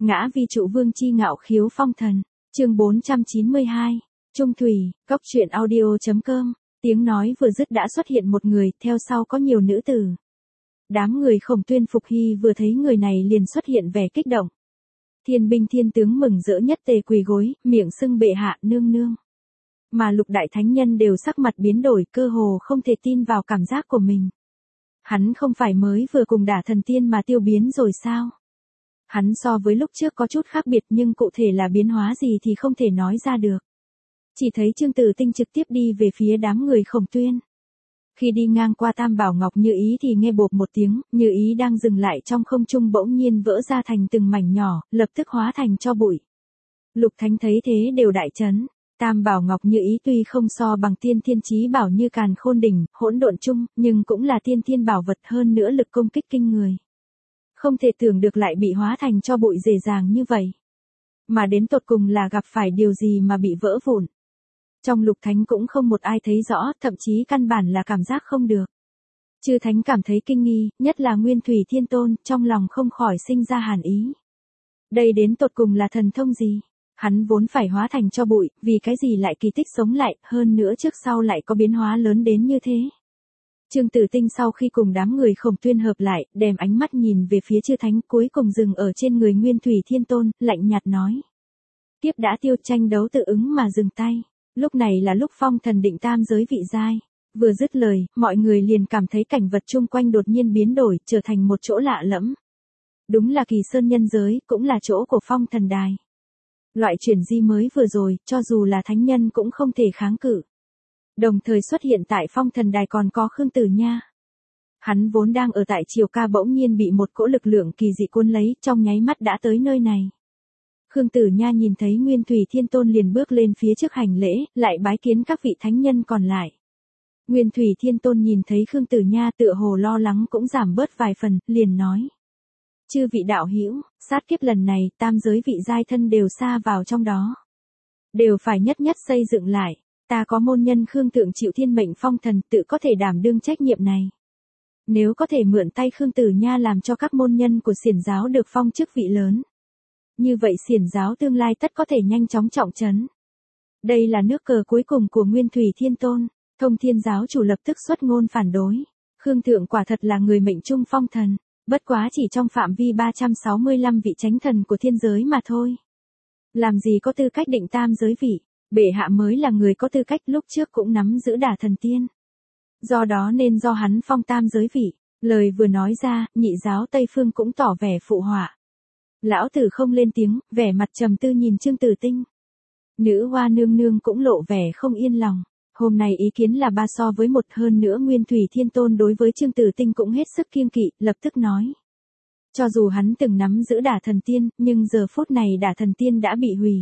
Ngã vi trụ vương chi ngạo khiếu phong thần. Chương 492. Trung thủy, cốc truyện audio.com. Tiếng nói vừa dứt đã xuất hiện một người, theo sau có nhiều nữ tử. Đám người Khổng Tuyên Phục Hy vừa thấy người này liền xuất hiện vẻ kích động. Thiên binh thiên tướng mừng rỡ nhất tề quỳ gối, miệng xưng bệ hạ nương nương. Mà lục đại thánh nhân đều sắc mặt biến đổi, cơ hồ không thể tin vào cảm giác của mình. Hắn không phải mới vừa cùng đả thần tiên mà tiêu biến rồi sao? Hắn so với lúc trước có chút khác biệt nhưng cụ thể là biến hóa gì thì không thể nói ra được. Chỉ thấy Trương Tử Tinh trực tiếp đi về phía đám người Khổng Tuyên. Khi đi ngang qua Tam Bảo Ngọc Như Ý thì nghe bộp một tiếng, Như Ý đang dừng lại trong không trung bỗng nhiên vỡ ra thành từng mảnh nhỏ, lập tức hóa thành tro bụi. Lục Thánh thấy thế đều đại chấn. Tam Bảo Ngọc Như Ý tuy không so bằng tiên thiên chí bảo như Càn Khôn Đỉnh, Hỗn Độn Chung, nhưng cũng là tiên thiên bảo vật, hơn nữa lực công kích kinh người. Không thể tưởng được lại bị hóa thành tro bụi dễ dàng như vậy. Mà đến tột cùng là gặp phải điều gì mà bị vỡ vụn. Trong Lục Thánh cũng không một ai thấy rõ, thậm chí căn bản là cảm giác không được. Chư Thánh cảm thấy kinh nghi, nhất là Nguyên Thủy Thiên Tôn, trong lòng không khỏi sinh ra hàn ý. Đây đến tột cùng là thần thông gì? Hắn vốn phải hóa thành tro bụi, vì cái gì lại kỳ tích sống lại, hơn nữa trước sau lại có biến hóa lớn đến như thế. Trương Tử Tinh sau khi cùng đám người Khổng Tuyên hợp lại, đem ánh mắt nhìn về phía chư Thánh, cuối cùng dừng ở trên người Nguyên Thủy Thiên Tôn, lạnh nhạt nói. Tiếp đã tiêu, tranh đấu tự ứng mà dừng tay. Lúc này là lúc phong thần định tam giới vị giai. Vừa dứt lời, mọi người liền cảm thấy cảnh vật chung quanh đột nhiên biến đổi, trở thành một chỗ lạ lẫm. Đúng là Kỳ Sơn nhân giới, cũng là chỗ của phong thần đài. Loại chuyển di mới vừa rồi, cho dù là thánh nhân cũng không thể kháng cự. Đồng thời xuất hiện tại phong thần đài còn có Khương Tử Nha. Hắn vốn đang ở tại Triều Ca bỗng nhiên bị một cỗ lực lượng kỳ dị cuốn lấy, trong nháy mắt đã tới nơi này. Khương Tử Nha nhìn thấy Nguyên Thủy Thiên Tôn liền bước lên phía trước hành lễ, lại bái kiến các vị thánh nhân còn lại. Nguyên Thủy Thiên Tôn nhìn thấy Khương Tử Nha tựa hồ lo lắng cũng giảm bớt vài phần, liền nói. Chư vị đạo hữu, sát kiếp lần này, tam giới vị giai thân đều xa vào trong đó. Đều phải nhất nhất xây dựng lại, ta có môn nhân Khương Thượng chịu thiên mệnh phong thần tự có thể đảm đương trách nhiệm này. Nếu có thể mượn tay Khương Tử Nha làm cho các môn nhân của xiển giáo được phong chức vị lớn. Như vậy xiển giáo tương lai tất có thể nhanh chóng trọng trấn. Đây là nước cờ cuối cùng của Nguyên Thủy Thiên Tôn, Thông Thiên giáo chủ lập tức xuất ngôn phản đối. Khương Thượng quả thật là người mệnh trung phong thần, bất quá chỉ trong phạm vi 365 vị chánh thần của thiên giới mà thôi. Làm gì có tư cách định tam giới vị, bệ hạ mới là người có tư cách, lúc trước cũng nắm giữ đả thần tiên. Do đó nên do hắn phong tam giới vị, lời vừa nói ra, nhị giáo Tây Phương cũng tỏ vẻ phụ họa. Lão tử không lên tiếng, vẻ mặt trầm tư nhìn Trương Tử Tinh. Nữ hoa nương nương cũng lộ vẻ không yên lòng. Hôm nay ý kiến là 3 so với 1, hơn nữa Nguyên Thủy Thiên Tôn đối với Trương Tử Tinh cũng hết sức kiêng kỵ, lập tức nói. Cho dù hắn từng nắm giữ đả thần tiên, nhưng giờ phút này đả thần tiên đã bị hủy.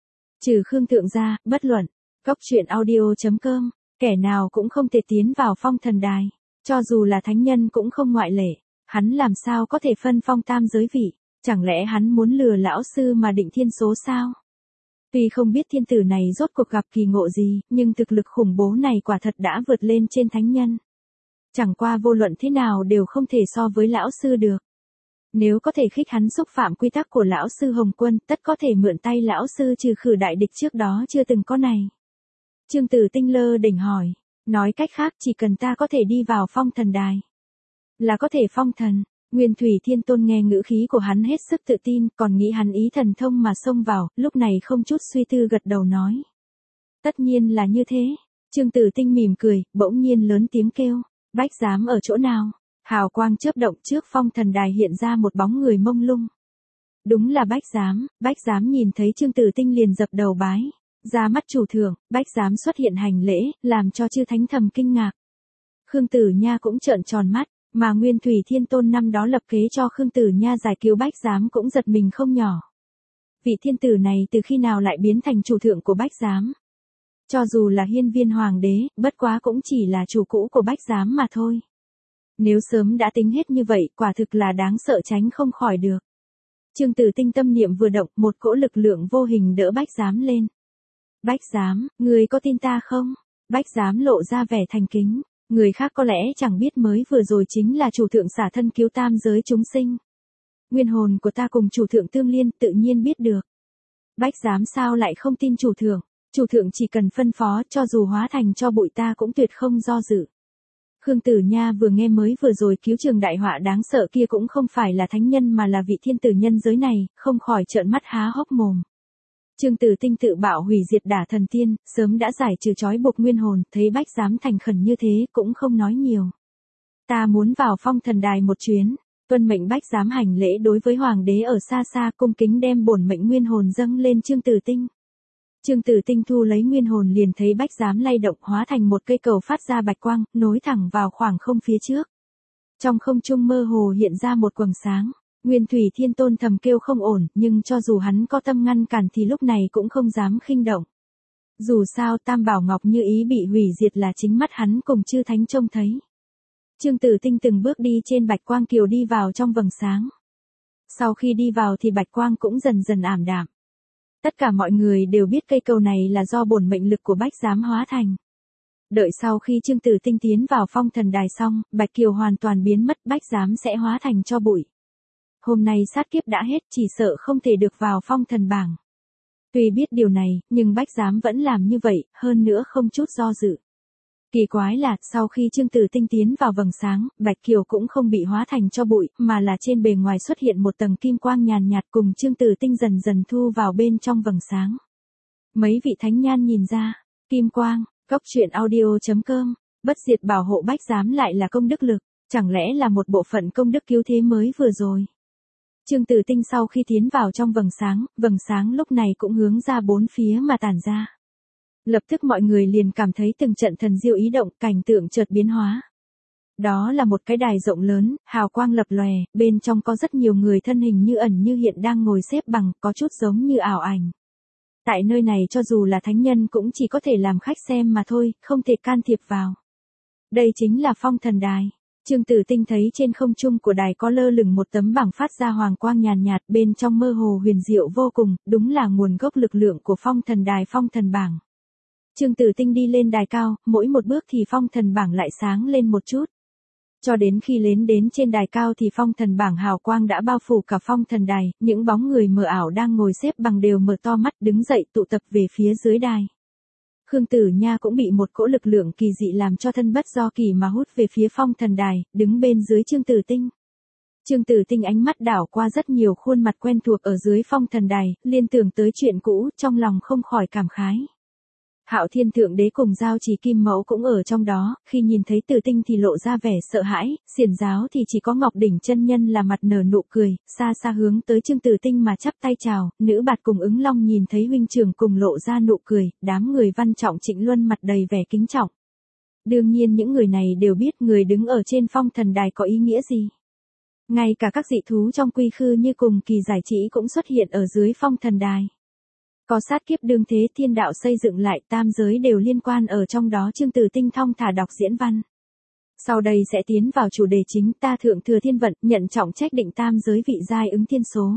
Trừ Khương Thượng ra, bất luận, cốc truyện audio.com, kẻ nào cũng không thể tiến vào phong thần đài. Cho dù là thánh nhân cũng không ngoại lệ. Hắn làm sao có thể phân phong tam giới vị? Chẳng lẽ hắn muốn lừa lão sư mà định thiên số sao? Tuy không biết thiên tử này rốt cuộc gặp kỳ ngộ gì, nhưng thực lực khủng bố này quả thật đã vượt lên trên thánh nhân. Chẳng qua vô luận thế nào đều không thể so với lão sư được. Nếu có thể khích hắn xúc phạm quy tắc của lão sư Hồng Quân, tất có thể mượn tay lão sư trừ khử đại địch trước đó chưa từng có này. Trương Tử Tinh lơ đỉnh hỏi, nói cách khác chỉ cần ta có thể đi vào phong thần đài, là có thể phong thần. Nguyên Thủy Thiên Tôn nghe ngữ khí của hắn hết sức tự tin, còn nghĩ hắn ý thần thông mà xông vào, lúc này không chút suy tư gật đầu nói. Tất nhiên là như thế. Trương Tử Tinh mỉm cười, bỗng nhiên lớn tiếng kêu, Bách Giám ở chỗ nào? Hào quang chớp động, trước phong thần đài hiện ra một bóng người mông lung. Đúng là Bách Giám nhìn thấy Trương Tử Tinh liền dập đầu bái. Ra mắt chủ thượng, Bách Giám xuất hiện hành lễ, làm cho chư thánh thầm kinh ngạc. Khương Tử Nha cũng trợn tròn mắt. Mà Nguyên Thủy Thiên Tôn năm đó lập kế cho Khương Tử Nha giải cứu Bách Giám cũng giật mình không nhỏ. Vị thiên tử này từ khi nào lại biến thành chủ thượng của Bách Giám? Cho dù là hiên viên hoàng đế, bất quá cũng chỉ là chủ cũ của Bách Giám mà thôi. Nếu sớm đã tính hết như vậy, quả thực là đáng sợ tránh không khỏi được. Trương Tử Tinh tâm niệm vừa động, một cỗ lực lượng vô hình đỡ Bách Giám lên. Bách Giám, người có tin ta không? Bách Giám lộ ra vẻ thành kính. Người khác có lẽ chẳng biết mới vừa rồi chính là chủ thượng xả thân cứu tam giới chúng sinh. Nguyên hồn của ta cùng chủ thượng tương liên, tự nhiên biết được. Bách giám sao lại không tin chủ thượng? Chủ thượng chỉ cần phân phó, cho dù hóa thành cho bụi ta cũng tuyệt không do dự. Khương Tử Nha vừa nghe mới vừa rồi cứu trường đại họa đáng sợ kia cũng không phải là thánh nhân mà là vị thiên tử nhân giới này, không khỏi trợn mắt há hốc mồm. Trương Tử Tinh tự bạo hủy diệt đả thần tiên, sớm đã giải trừ trói buộc nguyên hồn, thấy bách giám thành khẩn như thế, cũng không nói nhiều. Ta muốn vào phong thần đài một chuyến, tuân mệnh bách giám hành lễ đối với hoàng đế ở xa xa, cung kính đem bổn mệnh nguyên hồn dâng lên Trương Tử Tinh. Trương Tử Tinh thu lấy nguyên hồn liền thấy bách giám lay động hóa thành một cây cầu phát ra bạch quang, nối thẳng vào khoảng không phía trước. Trong không trung mơ hồ hiện ra một quầng sáng. Nguyên Thủy Thiên Tôn thầm kêu không ổn, nhưng cho dù hắn có tâm ngăn cản thì lúc này cũng không dám khinh động. Dù sao Tam Bảo Ngọc Như Ý bị hủy diệt là chính mắt hắn cùng chư thánh trông thấy. Trương Tử Tinh từng bước đi trên bạch quang kiều đi vào trong vầng sáng. Sau khi đi vào thì bạch quang cũng dần dần ảm đạm. Tất cả mọi người đều biết cây cầu này là do bổn mệnh lực của bách giám hóa thành. Đợi sau khi Trương Tử Tinh tiến vào phong thần đài xong, bạch kiều hoàn toàn biến mất, bách giám sẽ hóa thành cho bụi. Hôm nay sát kiếp đã hết, chỉ sợ không thể được vào phong thần bảng. Tuy biết điều này, nhưng bách giám vẫn làm như vậy, hơn nữa không chút do dự. Kỳ quái là, sau khi Trương Tử Tinh tiến vào vầng sáng, bạch kiều cũng không bị hóa thành cho bụi, mà là trên bề ngoài xuất hiện một tầng kim quang nhàn nhạt cùng Trương Tử Tinh dần dần thu vào bên trong vầng sáng. Mấy vị thánh nhan nhìn ra, kim quang, Cốc.audio.com, bất diệt bảo hộ bách giám lại là công đức lực, chẳng lẽ là một bộ phận công đức cứu thế mới vừa rồi. Trương Tử Tinh sau khi tiến vào trong vầng sáng lúc này cũng hướng ra bốn phía mà tản ra. Lập tức mọi người liền cảm thấy từng trận thần diệu ý động, cảnh tượng chợt biến hóa. Đó là một cái đài rộng lớn, hào quang lập lòe, bên trong có rất nhiều người thân hình như ẩn như hiện đang ngồi xếp bằng, có chút giống như ảo ảnh. Tại nơi này cho dù là thánh nhân cũng chỉ có thể làm khách xem mà thôi, không thể can thiệp vào. Đây chính là phong thần đài. Trương Tử Tinh thấy trên không trung của đài có lơ lửng một tấm bảng phát ra hoàng quang nhàn nhạt, bên trong mơ hồ huyền diệu vô cùng, đúng là nguồn gốc lực lượng của phong thần đài phong thần bảng. Trương Tử Tinh đi lên đài cao, mỗi một bước thì phong thần bảng lại sáng lên một chút. Cho đến khi đến trên đài cao thì phong thần bảng hào quang đã bao phủ cả phong thần đài, những bóng người mờ ảo đang ngồi xếp bằng đều mở to mắt đứng dậy tụ tập về phía dưới đài. Khương Tử Nha cũng bị một cỗ lực lượng kỳ dị làm cho thân bất do kỳ mà hút về phía phong thần đài, đứng bên dưới Trương Tử Tinh. Trương Tử Tinh ánh mắt đảo qua rất nhiều khuôn mặt quen thuộc ở dưới phong thần đài, liên tưởng tới chuyện cũ, trong lòng không khỏi cảm khái. Hạo Thiên Thượng Đế cùng Giao Trì Kim Mẫu cũng ở trong đó, khi nhìn thấy Tử Tinh thì lộ ra vẻ sợ hãi, Xiển Giáo thì chỉ có Ngọc Đỉnh chân nhân là mặt nở nụ cười, xa xa hướng tới Trương Tử Tinh mà chắp tay chào, Nữ Bạt cùng Ứng Long nhìn thấy huynh trưởng cùng lộ ra nụ cười, đám người Văn Trọng Trịnh Luân mặt đầy vẻ kính trọng. Đương nhiên những người này đều biết người đứng ở trên phong thần đài có ý nghĩa gì. Ngay cả các dị thú trong quy khư như cùng kỳ giải trí cũng xuất hiện ở dưới phong thần đài. Có sát kiếp đương thế thiên đạo xây dựng lại, tam giới đều liên quan ở trong đó. Trương Tử Tinh thong thả đọc diễn văn. Sau đây sẽ tiến vào chủ đề chính, ta thượng thừa thiên vận, nhận trọng trách định tam giới vị giai ứng thiên số.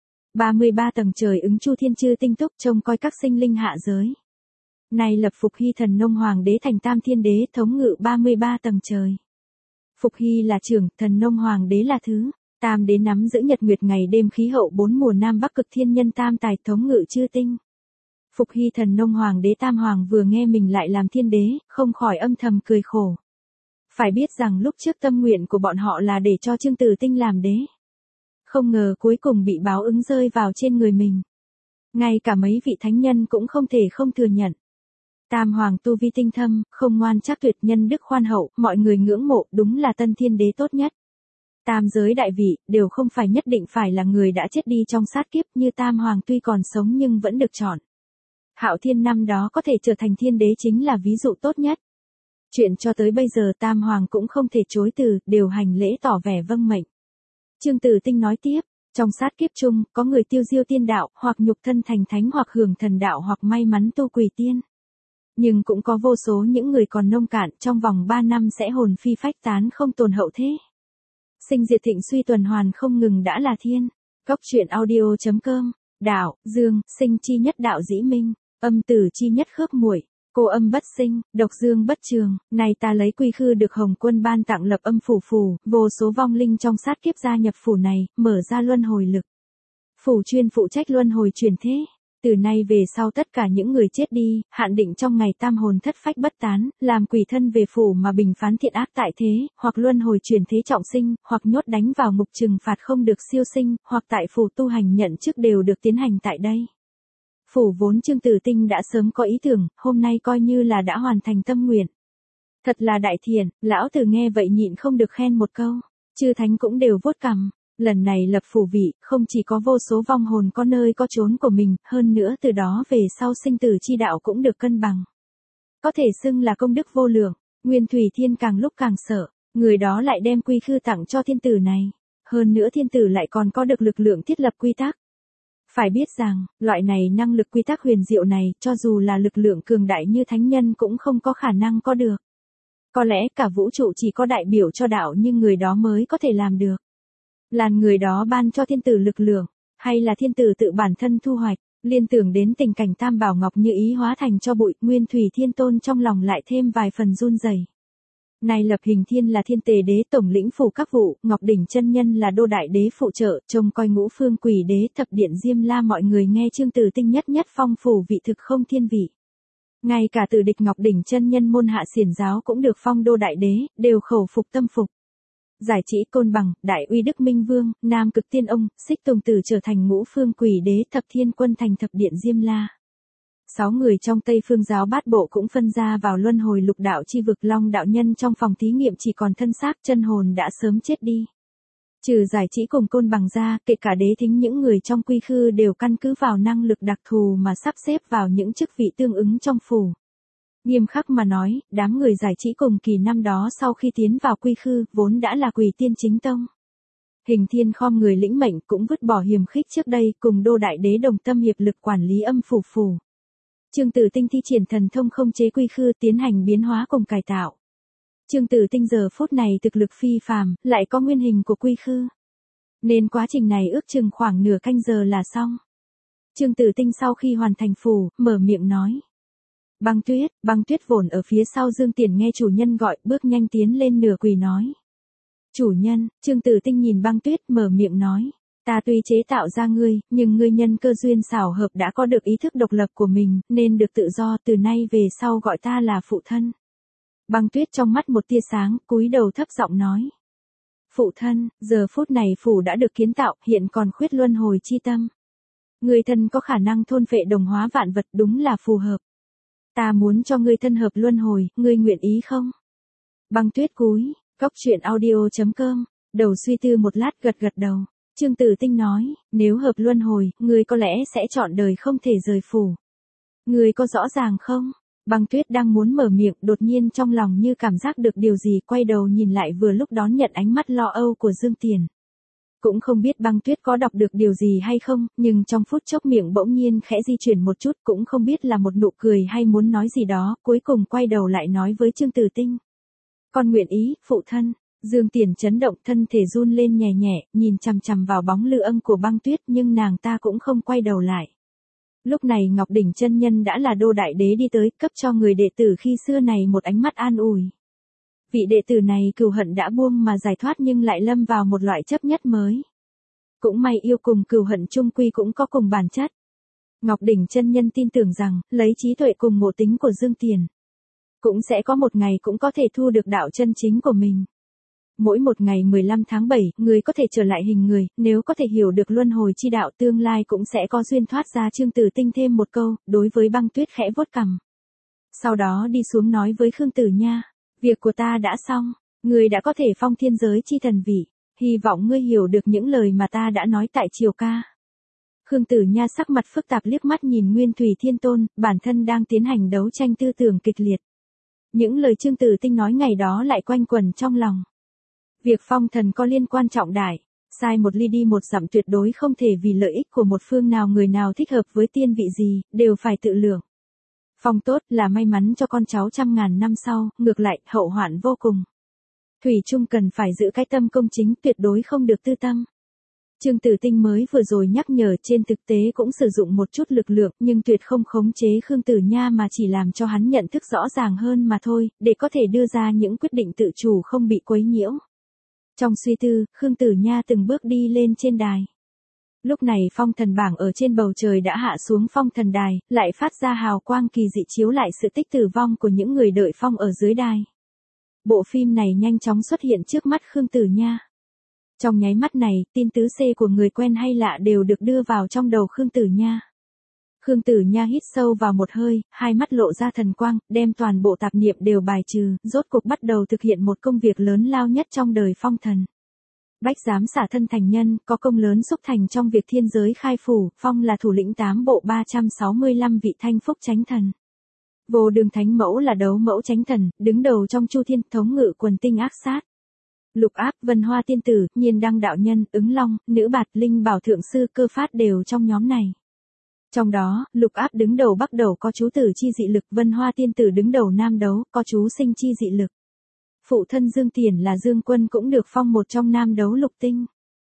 33 tầng trời ứng chu thiên chư tinh túc trông coi các sinh linh hạ giới. Nay lập Phục Hy thần nông hoàng đế thành tam thiên đế thống ngự 33 tầng trời. Phục Hy là trưởng, thần nông hoàng đế là thứ. Tam đế nắm giữ nhật nguyệt ngày đêm khí hậu bốn mùa nam bắc cực thiên nhân tam tài thống ngự chư tinh. Phục Hy thần nông hoàng đế tam hoàng vừa nghe mình lại làm thiên đế, không khỏi âm thầm cười khổ. Phải biết rằng lúc trước tâm nguyện của bọn họ là để cho Trương Tử Tinh làm đế. Không ngờ cuối cùng bị báo ứng rơi vào trên người mình. Ngay cả mấy vị thánh nhân cũng không thể không thừa nhận. Tam hoàng tu vi tinh thâm, không ngoan trác tuyệt, nhân đức khoan hậu, mọi người ngưỡng mộ, đúng là tân thiên đế tốt nhất. Tam giới đại vị, đều không phải nhất định phải là người đã chết đi trong sát kiếp, như Tam Hoàng tuy còn sống nhưng vẫn được chọn. Hạo Thiên năm đó có thể trở thành thiên đế chính là ví dụ tốt nhất. Chuyện cho tới bây giờ Tam Hoàng cũng không thể chối từ, đều hành lễ tỏ vẻ vâng mệnh. Trương Tử Tinh nói tiếp, trong sát kiếp chung, có người tiêu diêu tiên đạo, hoặc nhục thân thành thánh hoặc hưởng thần đạo hoặc may mắn tu quỷ tiên. Nhưng cũng có vô số những người còn nông cạn, trong vòng 3 năm sẽ hồn phi phách tán không tồn hậu thế. Sinh diệt thịnh suy tuần hoàn không ngừng đã là thiên. Cốc.audio.com, đạo, dương, sinh chi nhất đạo dĩ minh, âm tử chi nhất khớp muội, Cô âm bất sinh, độc dương bất trường, này ta lấy quy khư được Hồng Quân ban tặng lập âm phủ, vô số vong linh trong sát kiếp gia nhập phủ này, mở ra luân hồi lực. Phủ chuyên phụ trách luân hồi chuyển thế. Từ nay về sau tất cả những người chết đi, hạn định trong ngày tam hồn thất phách bất tán, làm quỷ thân về phủ mà bình phán thiện ác tại thế, hoặc luân hồi chuyển thế trọng sinh, hoặc nhốt đánh vào ngục trừng phạt không được siêu sinh, hoặc tại phủ tu hành nhận chức đều được tiến hành tại đây. Phủ vốn Trương Tử Tinh đã sớm có ý tưởng, hôm nay coi như là đã hoàn thành tâm nguyện. Thật là đại thiện, lão tử nghe vậy nhịn không được khen một câu, chư thánh cũng đều vuốt cằm. Lần này lập phủ vị, không chỉ có vô số vong hồn có nơi có chốn của mình, hơn nữa từ đó về sau sinh tử chi đạo cũng được cân bằng. Có thể xưng là công đức vô lượng, Nguyên Thủy Thiên càng lúc càng sợ, người đó lại đem quy khư tặng cho thiên tử này. Hơn nữa thiên tử lại còn có được lực lượng thiết lập quy tắc. Phải biết rằng, loại này năng lực quy tắc huyền diệu này, cho dù là lực lượng cường đại như thánh nhân cũng không có khả năng có được. Có lẽ cả vũ trụ chỉ có đại biểu cho đạo nhưng người đó mới có thể làm được. Là người đó ban cho thiên tử lực lượng, hay là thiên tử tự bản thân thu hoạch, liên tưởng đến tình cảnh Tam Bảo Ngọc như ý hóa thành cho bụi, Nguyên Thủy Thiên Tôn trong lòng lại thêm vài phần run rẩy. Này Lập Hình Thiên là thiên tề đế tổng lĩnh phủ các vụ, Ngọc Đỉnh chân nhân là đô đại đế phụ trợ, trông coi ngũ phương quỷ đế thập điện Diêm La, mọi người nghe Trương Tử Tinh nhất phong phủ vị thực không thiên vị. Ngay cả Tử Địch Ngọc Đỉnh chân nhân môn hạ xiển giáo cũng được phong đô đại đế, đều khẩu phục tâm phục. Giải Chỉ Côn Bằng, Đại Uy Đức Minh Vương, Nam Cực Tiên Ông, Xích Tùng Tử trở thành ngũ phương quỷ đế, Thập Thiên Quân thành thập điện Diêm La. 6 người trong Tây Phương giáo bát bộ cũng phân ra vào luân hồi lục đạo chi vực. Long đạo nhân trong phòng thí nghiệm chỉ còn thân xác, chân hồn đã sớm chết đi. Trừ Giải Chỉ cùng Côn Bằng ra, kể cả đế thính những người trong quy khư đều căn cứ vào năng lực đặc thù mà sắp xếp vào những chức vị tương ứng trong phủ. Nghiêm khắc mà nói, đám người Giải Chỉ cùng Kỳ năm đó sau khi tiến vào quy khư, vốn đã là quỷ tiên chính tông. Hình Thiên khom người lĩnh mệnh, cũng vứt bỏ hiềm khích trước đây, cùng đô đại đế đồng tâm hiệp lực quản lý âm phủ. Trương Tử Tinh thi triển thần thông không chế quy khư, tiến hành biến hóa cùng cải tạo. Trương Tử Tinh giờ phút này thực lực phi phàm, lại có nguyên hình của quy khư. Nên quá trình này ước chừng khoảng nửa canh giờ là xong. Trương Tử Tinh sau khi hoàn thành phủ, mở miệng nói. Băng tuyết vồn ở phía sau Dương Tiền nghe chủ nhân gọi, bước nhanh tiến lên nửa quỳ nói. Chủ nhân, Trương Tử Tinh nhìn băng tuyết mở miệng nói. Ta tuy chế tạo ra ngươi, nhưng ngươi nhân cơ duyên xảo hợp đã có được ý thức độc lập của mình, nên được tự do, từ nay về sau gọi ta là phụ thân. Băng tuyết trong mắt một tia sáng, cúi đầu thấp giọng nói. Phụ thân, giờ phút này phủ đã được kiến tạo, hiện còn khuyết luân hồi chi tâm. Ngươi thân có khả năng thôn phệ đồng hóa vạn vật, đúng là phù hợp. Ta muốn cho ngươi thân hợp luân hồi, ngươi nguyện ý không? Băng tuyết cúi, goctruyện.audio.com, đầu suy tư một lát gật đầu. Trương Tử Tinh nói, nếu hợp luân hồi, ngươi có lẽ sẽ chọn đời không thể rời phủ. Ngươi có rõ ràng không? Băng tuyết đang muốn mở miệng, đột nhiên trong lòng như cảm giác được điều gì, quay đầu nhìn lại vừa lúc đón nhận ánh mắt lo âu của Dương Tiền. Cũng không biết băng tuyết có đọc được điều gì hay không, nhưng trong phút chốc miệng bỗng nhiên khẽ di chuyển một chút, cũng không biết là một nụ cười hay muốn nói gì đó, cuối cùng quay đầu lại nói với Trương Tử Tinh. Con nguyện ý, phụ thân. Dương Tiền chấn động, thân thể run lên nhẹ nhẹ, nhìn chằm chằm vào bóng lư âm của băng tuyết, nhưng nàng ta cũng không quay đầu lại. Lúc này Ngọc Đỉnh chân nhân đã là đô đại đế đi tới, cấp cho người đệ tử khi xưa này một ánh mắt an ủi. Vị đệ tử này cừu hận đã buông mà giải thoát, nhưng lại lâm vào một loại chấp nhất mới. Cũng may yêu cùng cừu hận chung quy cũng có cùng bản chất. Ngọc Đỉnh chân nhân tin tưởng rằng, lấy trí tuệ cùng ngộ tính của Dương Tiền, cũng sẽ có một ngày cũng có thể thu được đạo chân chính của mình. Mỗi một ngày 15 tháng 7, người có thể trở lại hình người, nếu có thể hiểu được luân hồi chi đạo, tương lai cũng sẽ có duyên thoát ra. Trương Tử Tinh thêm một câu, đối với băng tuyết khẽ vuốt cằm. Sau đó đi xuống nói với Khương Tử Nha, việc của ta đã xong, người đã có thể phong thiên giới chi thần vị, hy vọng ngươi hiểu được những lời mà ta đã nói tại triều ca. Khương Tử Nha sắc mặt phức tạp liếc mắt nhìn Nguyên Thủy Thiên Tôn, bản thân đang tiến hành đấu tranh tư tưởng kịch liệt. Những lời Trương Tử Tinh nói ngày đó lại quanh quẩn trong lòng. Việc phong thần có liên quan trọng đại, sai một ly đi một dặm, tuyệt đối không thể vì lợi ích của một phương nào người nào thích hợp với tiên vị gì, đều phải tự lượng. Phong tốt là may mắn cho con cháu trăm ngàn năm sau, ngược lại, hậu hoạn vô cùng. Thủy chung cần phải giữ cái tâm công chính, tuyệt đối không được tư tâm. Trương Tử Tinh mới vừa rồi nhắc nhở trên thực tế cũng sử dụng một chút lực lượng nhưng tuyệt không khống chế Khương Tử Nha mà chỉ làm cho hắn nhận thức rõ ràng hơn mà thôi, để có thể đưa ra những quyết định tự chủ không bị quấy nhiễu. Trong suy tư, Khương Tử Nha từng bước đi lên trên đài. Lúc này phong thần bảng ở trên bầu trời đã hạ xuống phong thần đài, lại phát ra hào quang kỳ dị chiếu lại sự tích tử vong của những người đợi phong ở dưới đài. Bộ phim này nhanh chóng xuất hiện trước mắt Khương Tử Nha. Trong nháy mắt này, tin tứ C của người quen hay lạ đều được đưa vào trong đầu Khương Tử Nha. Khương Tử Nha hít sâu vào một hơi, hai mắt lộ ra thần quang, đem toàn bộ tạp niệm đều bài trừ, rốt cuộc bắt đầu thực hiện một công việc lớn lao nhất trong đời phong thần. Bách giám xả thân thành nhân, có công lớn xúc thành trong việc thiên giới khai phủ, phong là thủ lĩnh 8 bộ 365 vị thanh phúc chánh thần. Vô Đường Thánh Mẫu là đấu mẫu chánh thần, đứng đầu trong Chu Thiên, thống ngự quần tinh ác sát. Lục Áp, Vân Hoa Tiên Tử, Nhiên Đăng Đạo Nhân, Ứng Long, Nữ Bạt, Linh Bảo Thượng Sư, Cơ Phát đều trong nhóm này. Trong đó, Lục Áp đứng đầu Bắc Đầu có chú tử chi dị lực, Vân Hoa Tiên Tử đứng đầu Nam Đấu, có chú sinh chi dị lực. Phụ thân Dương Tiền là Dương Quân cũng được phong một trong Nam Đấu lục tinh.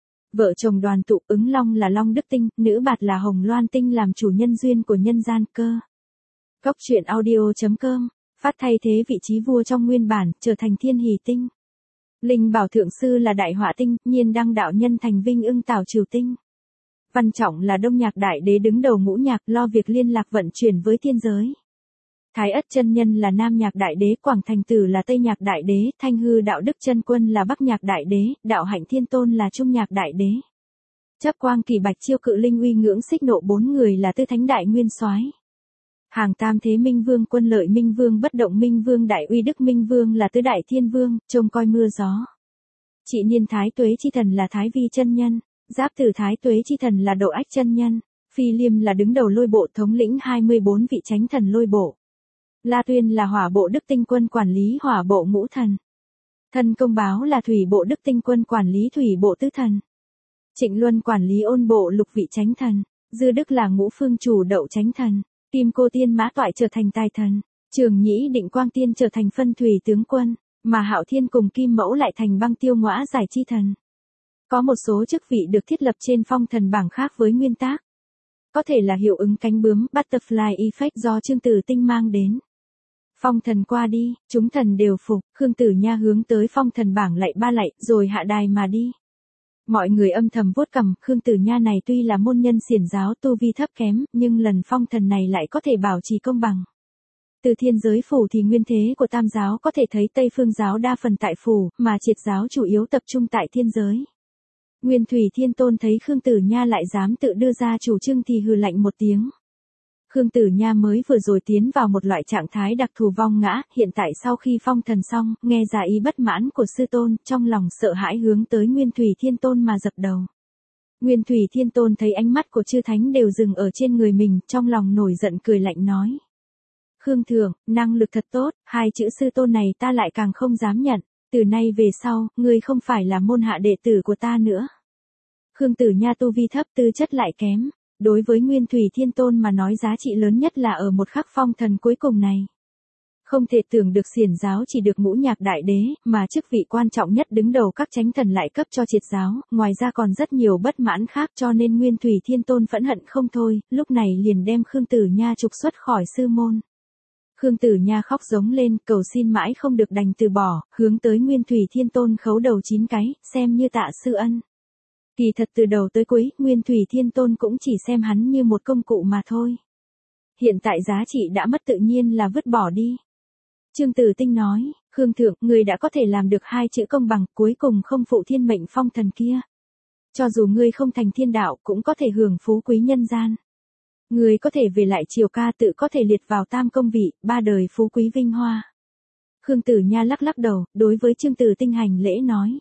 Vợ chồng Đoàn Tụ, Ứng Long là Long Đức Tinh, Nữ Bạt là Hồng Loan Tinh làm chủ nhân duyên của nhân gian cơ. Góc truyện audio.com, phát thay thế vị trí vua trong nguyên bản, trở thành Thiên Hỷ Tinh. Linh Bảo Thượng Sư là Đại Họa Tinh, Nhiên Đăng Đạo Nhân thành Vinh Ưng Tảo Triều Tinh. Văn Trọng là Đông Nhạc Đại Đế đứng đầu ngũ nhạc, lo việc liên lạc vận chuyển với thiên giới. Thái Ất Chân Nhân là Nam Nhạc Đại Đế, Quảng Thành Tử là Tây Nhạc Đại Đế, Thanh Hư Đạo Đức Chân Quân là Bắc Nhạc Đại Đế, Đạo Hạnh Thiên Tôn là Trung Nhạc Đại Đế. Chấp Quang Kỳ Bạch Chiêu Cự Linh Uy Ngưỡng Xích Nộ bốn người là Tư Thánh Đại Nguyên Soái. Hàng Tam Thế Minh Vương Quân Lợi Minh Vương Bất Động Minh Vương Đại Uy Đức Minh Vương là Tứ Đại Thiên Vương, trông coi mưa gió. Trị Niên Thái Tuế Chi Thần là Thái Vi Chân Nhân, Giáp Tử Thái Tuế Chi Thần là Độ Ách Chân Nhân, Phi Liêm là đứng đầu Lôi Bộ thống lĩnh 24 vị chánh thần Lôi Bộ. La Tuyên là Hỏa Bộ Đức Tinh Quân quản lý Hỏa Bộ Ngũ Thần. Thân Công Báo là Thủy Bộ Đức Tinh Quân quản lý Thủy Bộ Tứ Thần. Trịnh Luân quản lý Ôn Bộ Lục vị chánh thần, Dư Đức là Ngũ Phương chủ Đậu chánh thần, Kim Cô Tiên Mã Toại trở thành Tài thần, Trường Nhĩ Định Quang Tiên trở thành Phân Thủy tướng quân, mà Hạo Thiên cùng Kim Mẫu lại thành Băng Tiêu Ngõa Giải chi thần. Có một số chức vị được thiết lập trên phong thần bảng khác với nguyên tác. Có thể là hiệu ứng cánh bướm butterfly effect do Trương Tử Tinh mang đến. Phong thần qua đi, chúng thần đều phục, Khương Tử Nha hướng tới phong thần bảng lạy ba lạy, rồi hạ đài mà đi. Mọi người âm thầm vuốt cằm, Khương Tử Nha này tuy là môn nhân xiển giáo tu vi thấp kém, nhưng lần phong thần này lại có thể bảo trì công bằng. Từ thiên giới phủ thì nguyên thế của tam giáo có thể thấy Tây Phương giáo đa phần tại phủ, mà triệt giáo chủ yếu tập trung tại thiên giới. Nguyên Thủy Thiên Tôn thấy Khương Tử Nha lại dám tự đưa ra chủ trương thì hừ lạnh một tiếng. Khương Tử Nha mới vừa rồi tiến vào một loại trạng thái đặc thù vong ngã, hiện tại sau khi phong thần xong, nghe ra ý bất mãn của sư tôn, trong lòng sợ hãi hướng tới Nguyên Thủy Thiên Tôn mà dập đầu. Nguyên Thủy Thiên Tôn thấy ánh mắt của chư thánh đều dừng ở trên người mình, trong lòng nổi giận cười lạnh nói. Khương Thượng, năng lực thật tốt, hai chữ sư tôn này ta lại càng không dám nhận, từ nay về sau, ngươi không phải là môn hạ đệ tử của ta nữa. Khương Tử Nha tu vi thấp tư chất lại kém. Đối với Nguyên Thủy Thiên Tôn mà nói giá trị lớn nhất là ở một khắc phong thần cuối cùng này. Không thể tưởng được xiển giáo chỉ được Ngũ Nhạc Đại Đế, mà chức vị quan trọng nhất đứng đầu các chánh thần lại cấp cho triệt giáo, ngoài ra còn rất nhiều bất mãn khác cho nên Nguyên Thủy Thiên Tôn phẫn hận không thôi, lúc này liền đem Khương Tử Nha trục xuất khỏi sư môn. Khương Tử Nha khóc giống lên, cầu xin mãi không được đành từ bỏ, hướng tới Nguyên Thủy Thiên Tôn khấu đầu 9 cái, xem như tạ sư ân. Kỳ thật từ đầu tới cuối, Nguyên Thủy Thiên Tôn cũng chỉ xem hắn như một công cụ mà thôi. Hiện tại giá trị đã mất tự nhiên là vứt bỏ đi. Trương Tử Tinh nói, Khương Thượng, người đã có thể làm được hai chữ công bằng, cuối cùng không phụ thiên mệnh phong thần kia. Cho dù ngươi không thành thiên đạo cũng có thể hưởng phú quý nhân gian. Ngươi có thể về lại triều ca tự có thể liệt vào tam công vị, ba đời phú quý vinh hoa. Khương Tử Nha lắc lắc đầu, đối với Trương Tử Tinh hành lễ nói.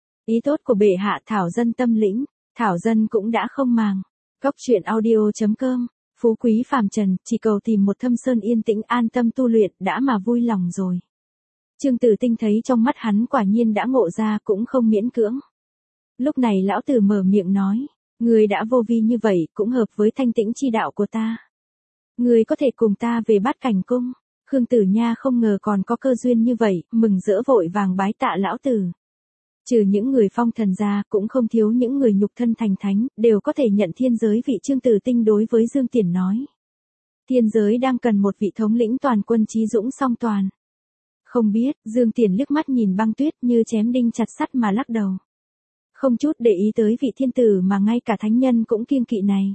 Ý tốt của bệ hạ Thảo dân tâm lĩnh, Thảo dân cũng đã không màng. Góc truyện audio.com, phú quý phàm trần, chỉ cầu tìm một thâm sơn yên tĩnh an tâm tu luyện đã mà vui lòng rồi. Trương Tử Tinh thấy trong mắt hắn quả nhiên đã ngộ ra cũng không miễn cưỡng. Lúc này lão tử mở miệng nói, người đã vô vi như vậy cũng hợp với thanh tĩnh chi đạo của ta. Người có thể cùng ta về Bát Cảnh Cung. Khương Tử Nha không ngờ còn có cơ duyên như vậy, mừng rỡ vội vàng bái tạ lão tử. Trừ những người phong thần ra, cũng không thiếu những người nhục thân thành thánh, đều có thể nhận thiên giới vị. Chương Tử Tinh đối với Dương Tiễn nói. Thiên giới đang cần một vị thống lĩnh toàn quân trí dũng song toàn. Không biết, Dương Tiễn liếc mắt nhìn Băng Tuyết như chém đinh chặt sắt mà lắc đầu. Không chút để ý tới vị thiên tử mà ngay cả thánh nhân cũng kiêng kỵ này.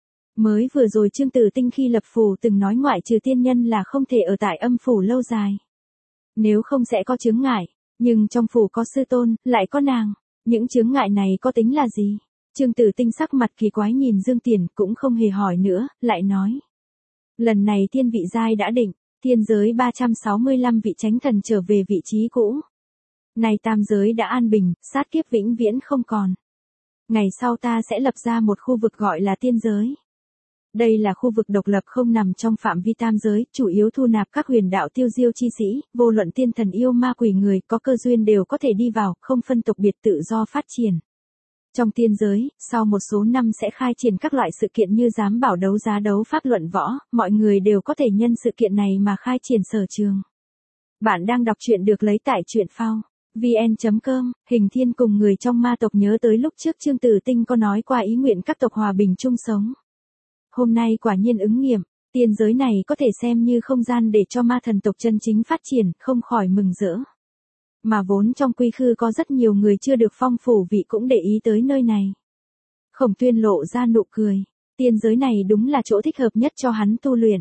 Mới vừa rồi Chương Tử Tinh khi lập phủ từng nói ngoại trừ tiên nhân là không thể ở tại âm phủ lâu dài. Nếu không sẽ có chướng ngại, nhưng trong phủ có sư tôn, lại có nàng. Những chướng ngại này có tính là gì? Chương Tử Tinh sắc mặt kỳ quái nhìn Dương Tiễn cũng không hề hỏi nữa, lại nói. Lần này thiên vị giai đã định, thiên giới 365 vị chánh thần trở về vị trí cũ. Này tam giới đã an bình, sát kiếp vĩnh viễn không còn. Ngày sau ta sẽ lập ra một khu vực gọi là tiên giới. Đây là khu vực độc lập không nằm trong phạm vi tam giới, chủ yếu thu nạp các huyền đạo tiêu diêu chi sĩ, vô luận tiên thần yêu ma quỷ người có cơ duyên đều có thể đi vào, không phân tộc biệt tự do phát triển. Trong tiên giới, sau một số năm sẽ khai triển các loại sự kiện như giám bảo đấu giá đấu pháp luận võ, mọi người đều có thể nhân sự kiện này mà khai triển sở trường. Bạn đang đọc truyện được lấy tại truyện phao vn.com. Hình Thiên cùng người trong ma tộc nhớ tới lúc trước Chương Tử Tinh có nói qua ý nguyện các tộc hòa bình chung sống. Hôm nay quả nhiên ứng nghiệm, tiên giới này có thể xem như không gian để cho ma thần tộc chân chính phát triển, không khỏi mừng rỡ. Mà vốn trong quy khư có rất nhiều người chưa được phong phủ vị cũng để ý tới nơi này. Khổng Tuyên lộ ra nụ cười, tiên giới này đúng là chỗ thích hợp nhất cho hắn tu luyện.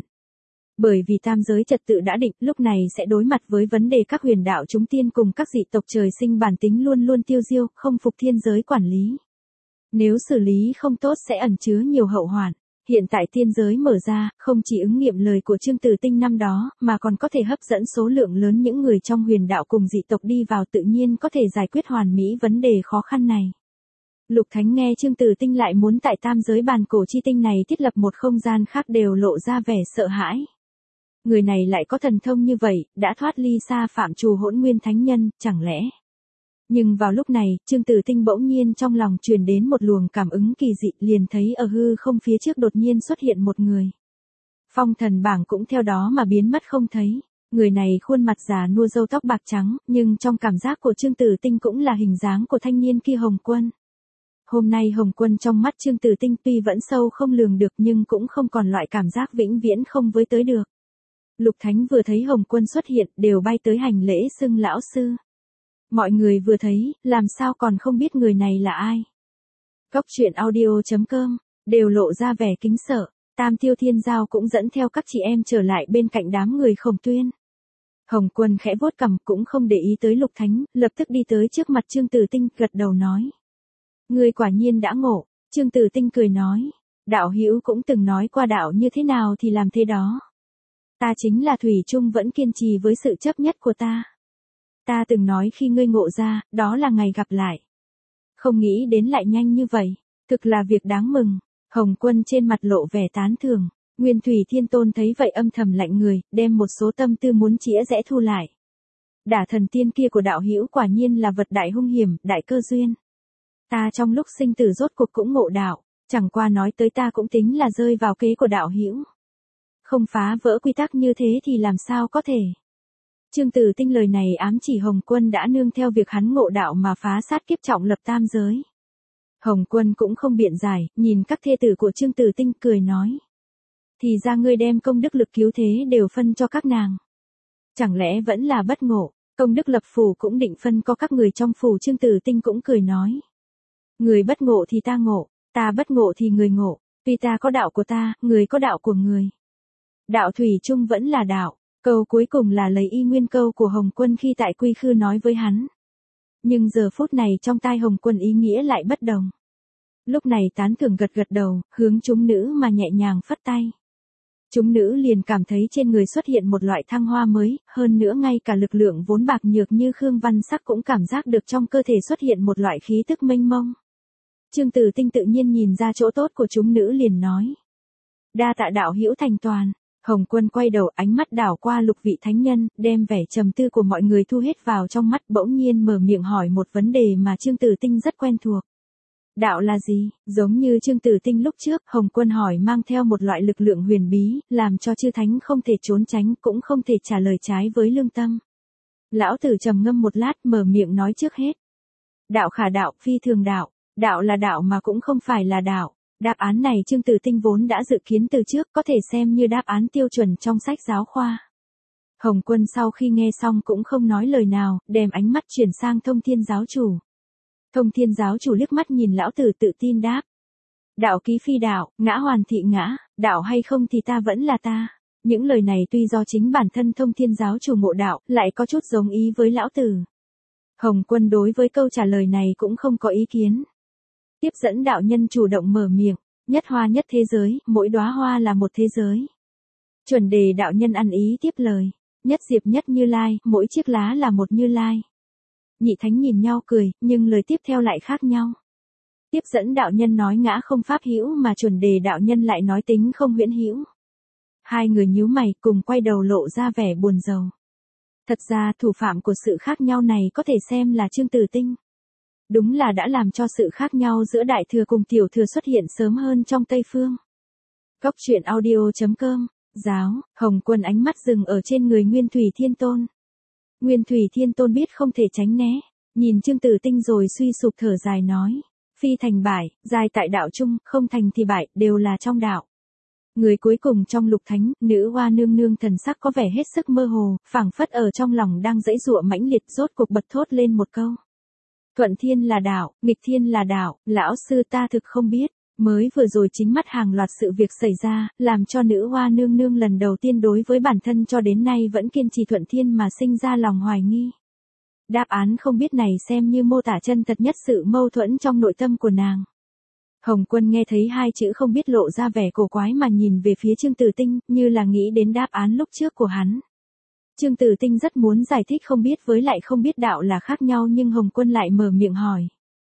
Bởi vì tam giới trật tự đã định, lúc này sẽ đối mặt với vấn đề các huyền đạo chúng tiên cùng các dị tộc trời sinh bản tính luôn luôn tiêu diêu, không phục thiên giới quản lý. Nếu xử lý không tốt sẽ ẩn chứa nhiều hậu hoạn. Hiện tại tiên giới mở ra, không chỉ ứng nghiệm lời của Chương Tử Tinh năm đó, mà còn có thể hấp dẫn số lượng lớn những người trong huyền đạo cùng dị tộc đi vào, tự nhiên có thể giải quyết hoàn mỹ vấn đề khó khăn này. Lục Thánh nghe Chương Tử Tinh lại muốn tại tam giới bàn cổ chi tinh này thiết lập một không gian khác đều lộ ra vẻ sợ hãi. Người này lại có thần thông như vậy, đã thoát ly xa phạm trù Hỗn Nguyên Thánh Nhân, chẳng lẽ? Nhưng vào lúc này, Chương Tử Tinh bỗng nhiên trong lòng truyền đến một luồng cảm ứng kỳ dị, liền thấy ở hư không phía trước đột nhiên xuất hiện một người. Phong thần bảng cũng theo đó mà biến mất không thấy. Người này khuôn mặt già nua râu tóc bạc trắng, nhưng trong cảm giác của Chương Tử Tinh cũng là hình dáng của thanh niên kia Hồng Quân. Hôm nay Hồng Quân trong mắt Chương Tử Tinh tuy vẫn sâu không lường được nhưng cũng không còn loại cảm giác vĩnh viễn không với tới được. Lục Thánh vừa thấy Hồng Quân xuất hiện đều bay tới hành lễ xưng lão sư. Mọi người vừa thấy, làm sao còn không biết người này là ai. Cốc truyện audio.com, đều lộ ra vẻ kính sợ. Tam Tiêu Thiên Giao cũng dẫn theo các chị em trở lại bên cạnh đám người Khổng Tuyên. Hồng Quân khẽ vuốt cằm cũng không để ý tới Lục Thánh, lập tức đi tới trước mặt Chương Tử Tinh gật đầu nói. Người quả nhiên đã ngộ. Chương Tử Tinh cười nói. Đạo hữu cũng từng nói qua đạo như thế nào thì làm thế đó. Ta chính là thủy chung vẫn kiên trì với sự chấp nhất của ta. Ta từng nói khi ngươi ngộ ra, đó là ngày gặp lại. Không nghĩ đến lại nhanh như vậy, thực là việc đáng mừng. Hồng Quân trên mặt lộ vẻ tán thưởng. Nguyên Thủy Thiên Tôn thấy vậy âm thầm lạnh người, đem một số tâm tư muốn chĩa rẽ thu lại. Đả thần tiên kia của đạo hữu quả nhiên là vật đại hung hiểm, đại cơ duyên. Ta trong lúc sinh tử rốt cuộc cũng ngộ đạo, chẳng qua nói tới ta cũng tính là rơi vào kế của đạo hữu. Không phá vỡ quy tắc như thế thì làm sao có thể. Chương Tử Tinh lời này ám chỉ Hồng Quân đã nương theo việc hắn ngộ đạo mà phá sát kiếp trọng lập tam giới. Hồng Quân cũng không biện giải, nhìn các thê tử của Chương Tử Tinh cười nói. Thì ra ngươi đem công đức lực cứu thế đều phân cho các nàng. Chẳng lẽ vẫn là bất ngộ, công đức lập phủ cũng định phân có các người trong phủ. Chương Tử Tinh cũng cười nói. Người bất ngộ thì ta ngộ, ta bất ngộ thì người ngộ, vì ta có đạo của ta, người có đạo của người. Đạo thủy chung vẫn là đạo. Câu cuối cùng là lấy y nguyên câu của Hồng Quân khi tại quy khư nói với hắn. Nhưng giờ phút này trong tai Hồng Quân ý nghĩa lại bất đồng. Lúc này tán thưởng gật gật đầu, hướng chúng nữ mà nhẹ nhàng phất tay. Chúng nữ liền cảm thấy trên người xuất hiện một loại thăng hoa mới, hơn nữa ngay cả lực lượng vốn bạc nhược như Khương Văn Sắc cũng cảm giác được trong cơ thể xuất hiện một loại khí tức mênh mông. Chương Tử Tinh tự nhiên nhìn ra chỗ tốt của chúng nữ liền nói. Đa tạ đạo hữu thành toàn. Hồng Quân quay đầu ánh mắt đảo qua lục vị thánh nhân, đem vẻ trầm tư của mọi người thu hết vào trong mắt, bỗng nhiên mở miệng hỏi một vấn đề mà Chương Tử Tinh rất quen thuộc. Đạo là gì? Giống như Chương Tử Tinh lúc trước, Hồng Quân hỏi mang theo một loại lực lượng huyền bí, làm cho chư thánh không thể trốn tránh, cũng không thể trả lời trái với lương tâm. Lão tử trầm ngâm một lát mở miệng nói trước hết. Đạo khả đạo, phi thường đạo. Đạo là đạo mà cũng không phải là đạo. Đáp án này Chương Tử Tinh vốn đã dự kiến từ trước, có thể xem như đáp án tiêu chuẩn trong sách giáo khoa. Hồng Quân sau khi nghe xong cũng không nói lời nào, đem ánh mắt chuyển sang Thông Thiên giáo chủ. Thông Thiên giáo chủ liếc mắt nhìn lão tử tự tin đáp. Đạo ký phi đạo, ngã hoàn thị ngã, đạo hay không thì ta vẫn là ta. Những lời này tuy do chính bản thân Thông Thiên giáo chủ ngộ đạo, lại có chút giống ý với lão tử. Hồng Quân đối với câu trả lời này cũng không có ý kiến. Tiếp dẫn đạo nhân chủ động mở miệng, nhất hoa nhất thế giới, mỗi đóa hoa là một thế giới. Chuẩn đề đạo nhân ăn ý tiếp lời, nhất diệp nhất Như Lai, mỗi chiếc lá là một Như Lai. Nhị thánh nhìn nhau cười, nhưng lời tiếp theo lại khác nhau. Tiếp dẫn đạo nhân nói ngã không pháp hữu mà chuẩn đề đạo nhân lại nói tính không huyễn hữu. Hai người nhíu mày cùng quay đầu lộ ra vẻ buồn rầu. Thật ra thủ phạm của sự khác nhau này có thể xem là Chương Tử Tinh. Đúng là đã làm cho sự khác nhau giữa đại thừa cùng tiểu thừa xuất hiện sớm hơn trong Tây Phương. Góc truyện audio.com, giáo, Hồng Quân ánh mắt dừng ở trên người Nguyên Thủy Thiên Tôn. Nguyên Thủy Thiên Tôn biết không thể tránh né, nhìn Chương Tử Tinh rồi suy sụp thở dài nói. Phi thành bại, giai tại đạo chung, không thành thì bại, đều là trong đạo. Người cuối cùng trong lục thánh, nữ hoa nương nương thần sắc có vẻ hết sức mơ hồ, phảng phất ở trong lòng đang giãy giụa mãnh liệt rốt cuộc bật thốt lên một câu. Thuận thiên là đạo, nghịch thiên là đạo, lão sư ta thực không biết. Mới vừa rồi chính mắt hàng loạt sự việc xảy ra, làm cho nữ hoa nương nương lần đầu tiên đối với bản thân cho đến nay vẫn kiên trì thuận thiên mà sinh ra lòng hoài nghi. Đáp án không biết này xem như mô tả chân thật nhất sự mâu thuẫn trong nội tâm của nàng. Hồng Quân nghe thấy hai chữ không biết lộ ra vẻ cổ quái mà nhìn về phía Chương Tử Tinh, như là nghĩ đến đáp án lúc trước của hắn. Chương Tử Tinh rất muốn giải thích không biết với lại không biết đạo là khác nhau nhưng Hồng Quân lại mở miệng hỏi.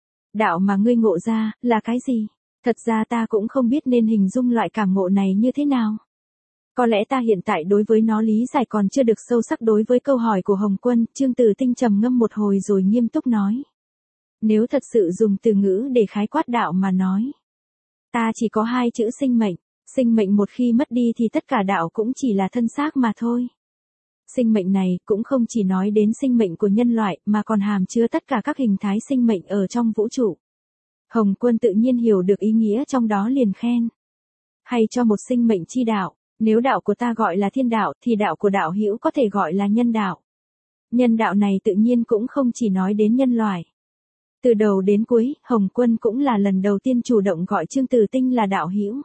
Đạo mà ngươi ngộ ra, là cái gì? Thật ra ta cũng không biết nên hình dung loại cảm ngộ này như thế nào. Có lẽ ta hiện tại đối với nó lý giải còn chưa được sâu sắc. Đối với câu hỏi của Hồng Quân, Chương Tử Tinh trầm ngâm một hồi rồi nghiêm túc nói. Nếu thật sự dùng từ ngữ để khái quát đạo mà nói. Ta chỉ có hai chữ sinh mệnh một khi mất đi thì tất cả đạo cũng chỉ là thân xác mà thôi. Sinh mệnh này cũng không chỉ nói đến sinh mệnh của nhân loại mà còn hàm chứa tất cả các hình thái sinh mệnh ở trong vũ trụ. Hồng Quân tự nhiên hiểu được ý nghĩa trong đó liền khen. Hay cho một sinh mệnh chi đạo, nếu đạo của ta gọi là thiên đạo thì đạo của đạo hữu có thể gọi là nhân đạo. Nhân đạo này tự nhiên cũng không chỉ nói đến nhân loại. Từ đầu đến cuối, Hồng Quân cũng là lần đầu tiên chủ động gọi Chương Tử Tinh là đạo hữu.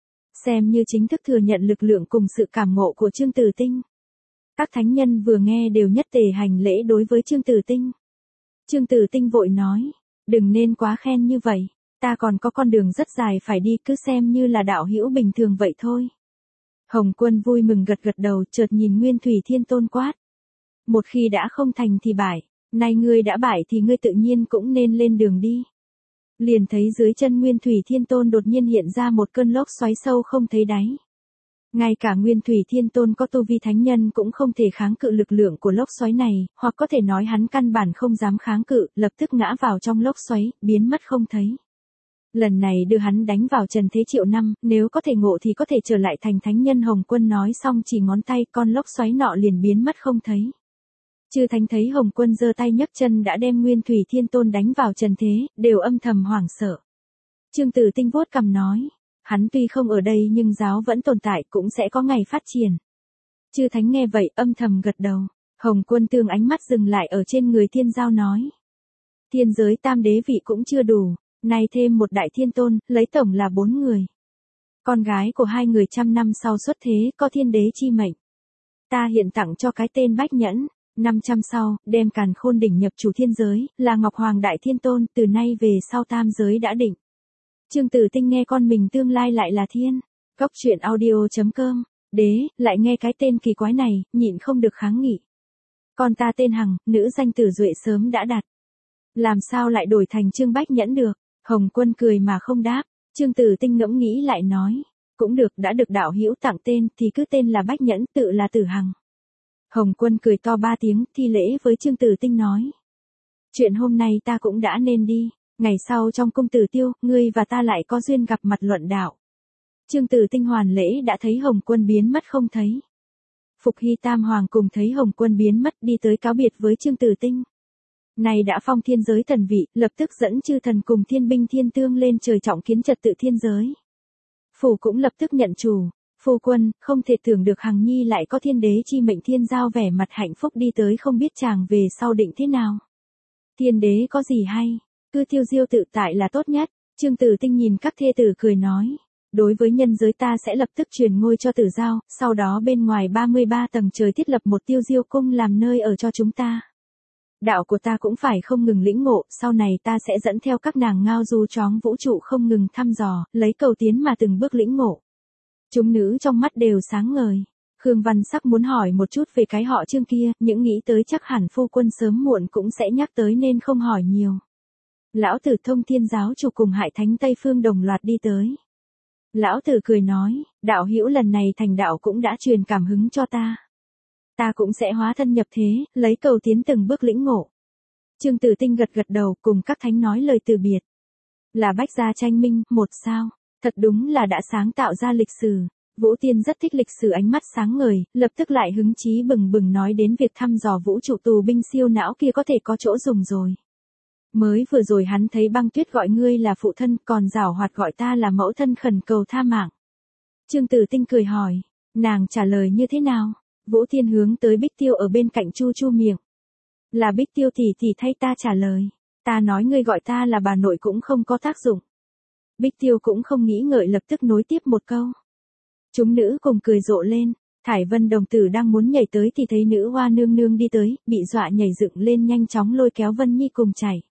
Xem như chính thức thừa nhận lực lượng cùng sự cảm ngộ của Chương Tử Tinh. Các thánh nhân vừa nghe đều nhất tề hành lễ đối với Chương Tử Tinh. Chương Tử Tinh vội nói, đừng nên quá khen như vậy, ta còn có con đường rất dài phải đi, cứ xem như là đạo hữu bình thường vậy thôi. Hồng Quân vui mừng gật gật đầu, chợt nhìn Nguyên Thủy Thiên Tôn quát. Một khi đã không thành thì bại, nay ngươi đã bại thì ngươi tự nhiên cũng nên lên đường đi. Liền thấy dưới chân Nguyên Thủy Thiên Tôn đột nhiên hiện ra một cơn lốc xoáy sâu không thấy đáy. Ngay cả Nguyên Thủy Thiên Tôn có tu vi thánh nhân cũng không thể kháng cự lực lượng của lốc xoáy này, hoặc có thể nói hắn căn bản không dám kháng cự, lập tức ngã vào trong lốc xoáy, biến mất không thấy. Lần này đưa hắn đánh vào trần thế triệu năm, nếu có thể ngộ thì có thể trở lại thành thánh nhân. Hồng Quân nói xong chỉ ngón tay, con lốc xoáy nọ liền biến mất không thấy. Chư thánh thấy Hồng Quân giơ tay nhấc chân đã đem Nguyên Thủy Thiên Tôn đánh vào trần thế, đều âm thầm hoảng sợ. Chương Tử Tinh vuốt cằm nói, hắn tuy không ở đây nhưng giáo vẫn tồn tại, cũng sẽ có ngày phát triển. Chư thánh nghe vậy âm thầm gật đầu. Hồng Quân tương ánh mắt dừng lại ở trên người Thiên Giao nói. Thiên giới tam đế vị cũng chưa đủ, nay thêm một đại thiên tôn, lấy tổng là 4 người. Con gái của hai người 100 năm sau xuất thế có thiên đế chi mệnh. Ta hiện tặng cho cái tên Bách Nhẫn. 500 sau, đem Càn Khôn đỉnh nhập chủ thiên giới, là Ngọc Hoàng Đại Thiên Tôn, từ nay về sau tam giới đã định. Chương Tử Tinh nghe con mình tương lai lại là thiên. Góc truyện audio.com, đế, lại nghe cái tên kỳ quái này, nhịn không được kháng nghị. Con ta tên Hằng, nữ danh Tử Duệ sớm đã đặt. Làm sao lại đổi thành Trương Bách Nhẫn được? Hồng Quân cười mà không đáp. Chương Tử Tinh ngẫm nghĩ lại nói, cũng được, đã được đạo hữu tặng tên thì cứ tên là Bách Nhẫn, tự là Tử Hằng. Hồng Quân cười to 3 tiếng, thi lễ với Chương Tử Tinh nói. Chuyện hôm nay ta cũng đã nên đi, ngày sau trong cung Tử Tiêu, ngươi và ta lại có duyên gặp mặt luận đạo. Chương Tử Tinh hoàn lễ đã thấy Hồng Quân biến mất không thấy. Phục Hy Tam Hoàng cùng thấy Hồng Quân biến mất đi tới cáo biệt với Chương Tử Tinh. Này đã phong thiên giới thần vị, lập tức dẫn chư thần cùng thiên binh thiên tương lên trời trọng kiến trật tự thiên giới. Phủ cũng lập tức nhận chủ. Phu quân, không thể tưởng được Hằng Nhi lại có thiên đế chi mệnh thiên giao vẻ mặt hạnh phúc đi tới, không biết chàng về sau định thế nào. Thiên đế có gì hay, cứ tiêu diêu tự tại là tốt nhất. Trương Tử Tinh nhìn các thê tử cười nói. Đối với nhân giới ta sẽ lập tức truyền ngôi cho Tử Giao, sau đó bên ngoài 33 tầng trời thiết lập một tiêu diêu cung làm nơi ở cho chúng ta. Đạo của ta cũng phải không ngừng lĩnh ngộ, sau này ta sẽ dẫn theo các nàng ngao du chóng vũ trụ không ngừng thăm dò, lấy cầu tiến mà từng bước lĩnh ngộ. Chúng nữ trong mắt đều sáng ngời. Khương Văn Sắc muốn hỏi một chút về cái họ Trương kia, những nghĩ tới chắc hẳn phu quân sớm muộn cũng sẽ nhắc tới nên không hỏi nhiều. Lão tử Thông Thiên giáo chủ cùng Hải Thánh Tây Phương đồng loạt đi tới. Lão tử cười nói, đạo hữu lần này thành đạo cũng đã truyền cảm hứng cho ta. Ta cũng sẽ hóa thân nhập thế, lấy cầu tiến từng bước lĩnh ngộ. Trương Tử Tinh gật gật đầu cùng các thánh nói lời từ biệt. Là Bách gia tranh minh, một sao. Thật đúng là đã sáng tạo ra lịch sử. Vũ Tiên rất thích lịch sử, ánh mắt sáng ngời, lập tức lại hứng chí bừng bừng nói đến việc thăm dò vũ trụ tù binh siêu não kia có thể có chỗ dùng rồi. Mới vừa rồi hắn thấy Băng Tuyết gọi ngươi là phụ thân, còn Giảo Hoạt gọi ta là mẫu thân khẩn cầu tha mạng. Trương Tử Tinh cười hỏi, nàng trả lời như thế nào? Vũ Tiên hướng tới Bích Tiêu ở bên cạnh chu chu miệng. Là Bích Tiêu tỷ tỷ thay ta trả lời. Ta nói ngươi gọi ta là bà nội cũng không có tác dụng. Bích Tiêu cũng không nghĩ ngợi lập tức nối tiếp một câu. Chúng nữ cùng cười rộ lên. Thải Vân đồng tử đang muốn nhảy tới thì thấy nữ hoa nương nương đi tới, bị dọa nhảy dựng lên nhanh chóng lôi kéo Vân Nhi cùng chạy.